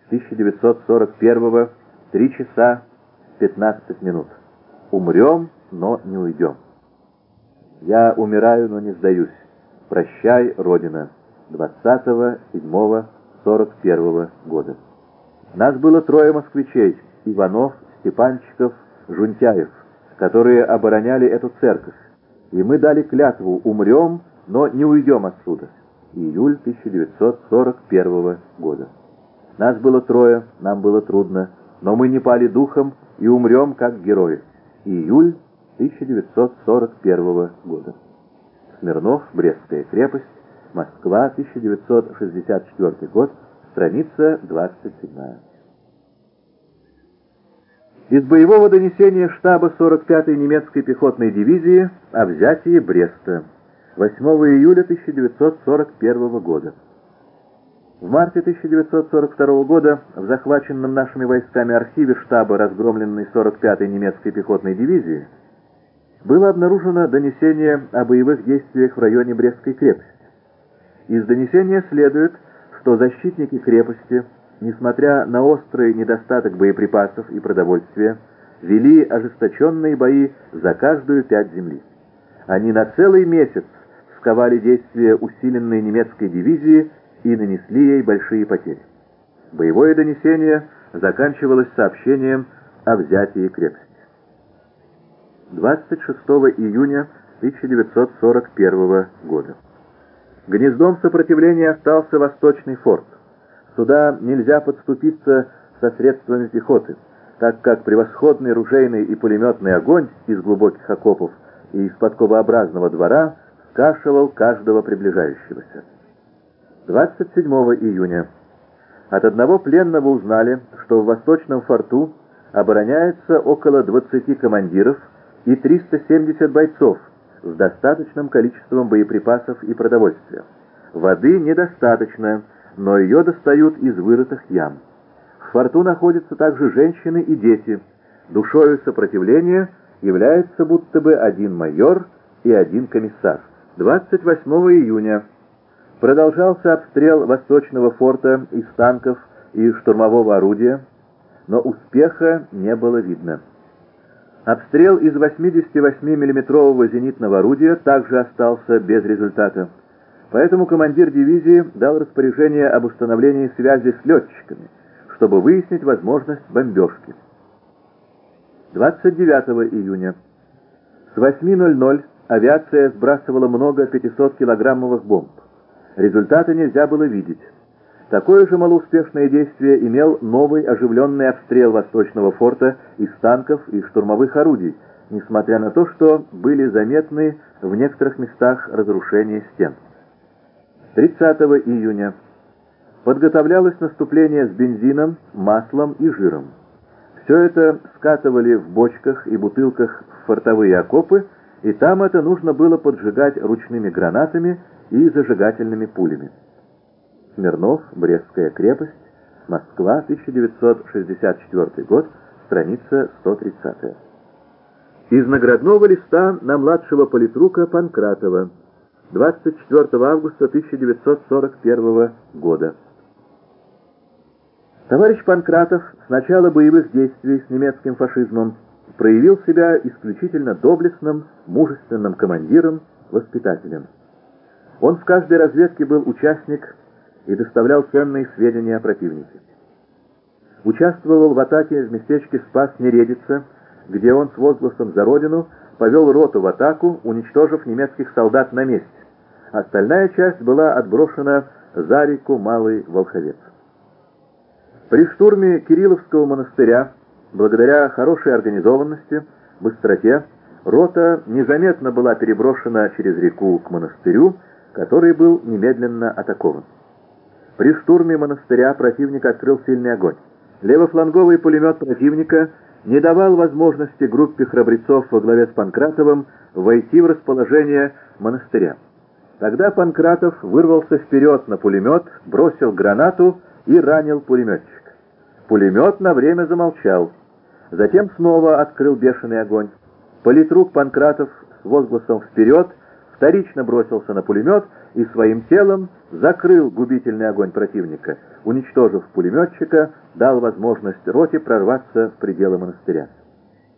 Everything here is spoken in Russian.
1941, 3 часа 15 минут. Умрем, но не уйдем. Я умираю, но не сдаюсь. Прощай, Родина. 20.07.41 года. Нас было 3 москвичей: Иванов, Степанчиков, Жунтяев, которые обороняли эту церковь. И мы дали клятву: умрем, но не уйдем отсюда. Июль 1941 года. Нас было 3, нам было трудно, но мы не пали духом и умрем как герои. Июль 1941 года. Смирнов, Брестская крепость, Москва, 1964 год, страница 27. Из боевого донесения штаба 45-й немецкой пехотной дивизии о взятии Бреста. 8 июля 1941 года. В марте 1942 года в захваченном нашими войсками архиве штаба разгромленной 45-й немецкой пехотной дивизии было обнаружено донесение о боевых действиях в районе Брестской крепости. Из донесения следует, что защитники крепости, несмотря на острый недостаток боеприпасов и продовольствия, вели ожесточенные бои за каждую пять земли. Они на целый месяц сковали действия усиленной немецкой дивизии и нанесли ей большие потери. Боевое донесение заканчивалось сообщением о взятии крепости. 26 июня 1941 года. Гнездом сопротивления остался Восточный форт. Сюда нельзя подступиться со средствами пехоты, так как превосходный ружейный и пулеметный огонь из глубоких окопов и из подковообразного двора скашивал каждого приближающегося. 27 июня. От одного пленного узнали, что в Восточном форту обороняется около 20 командиров и 370 бойцов с достаточным количеством боеприпасов и продовольствия. Воды недостаточно, но ее достают из вырытых ям. В форту находятся также женщины и дети. Душою сопротивления является будто бы один майор и один комиссар. 28 июня. Продолжался обстрел Восточного форта из танков и штурмового орудия, но успеха не было видно. Обстрел из 88 миллиметрового зенитного орудия также остался без результата. Поэтому командир дивизии дал распоряжение об установлении связи с летчиками, чтобы выяснить возможность бомбежки. 29 июня. С 8:00 авиация сбрасывала много 500-килограммовых бомб. Результаты нельзя было видеть. Такое же малоуспешное действие имел новый оживленный обстрел Восточного форта из танков и штурмовых орудий, несмотря на то, что были заметны в некоторых местах разрушения стен. 30 июня. Подготовлялось наступление с бензином, маслом и жиром. Все это скатывали в бочках и бутылках в фортовые окопы, и там это нужно было поджигать ручными гранатами и зажигательными пулями. Смирнов, Брестская крепость, Москва, 1964 год, страница 130. Из наградного листа на младшего политрука Панкратова, 24 августа 1941 года. Товарищ Панкратов с начала боевых действий с немецким фашизмом проявил себя исключительно доблестным, мужественным командиром, воспитателем. Он в каждой разведке был участник и доставлял ценные сведения о противнике. Участвовал в атаке в местечке Спас-Нередица, где он с возгласом «За Родину» повел роту в атаку, уничтожив немецких солдат на месте. Остальная часть была отброшена за реку Малый Волховец. При штурме Кирилловского монастыря, благодаря хорошей организованности, быстроте, рота незаметно была переброшена через реку к монастырю, который был немедленно атакован. При штурме монастыря противник открыл сильный огонь. Левофланговый пулемет противника не давал возможности группе храбрецов во главе с Панкратовым войти в расположение монастыря. Тогда Панкратов вырвался вперед на пулемет, бросил гранату и ранил пулеметчика. Пулемет на время замолчал. Затем снова открыл бешеный огонь. Политрук Панкратов с возгласом «Вперед!» вторично бросился на пулемет и своим телом закрыл губительный огонь противника, уничтожив пулеметчика, дал возможность роте прорваться в пределы монастыря.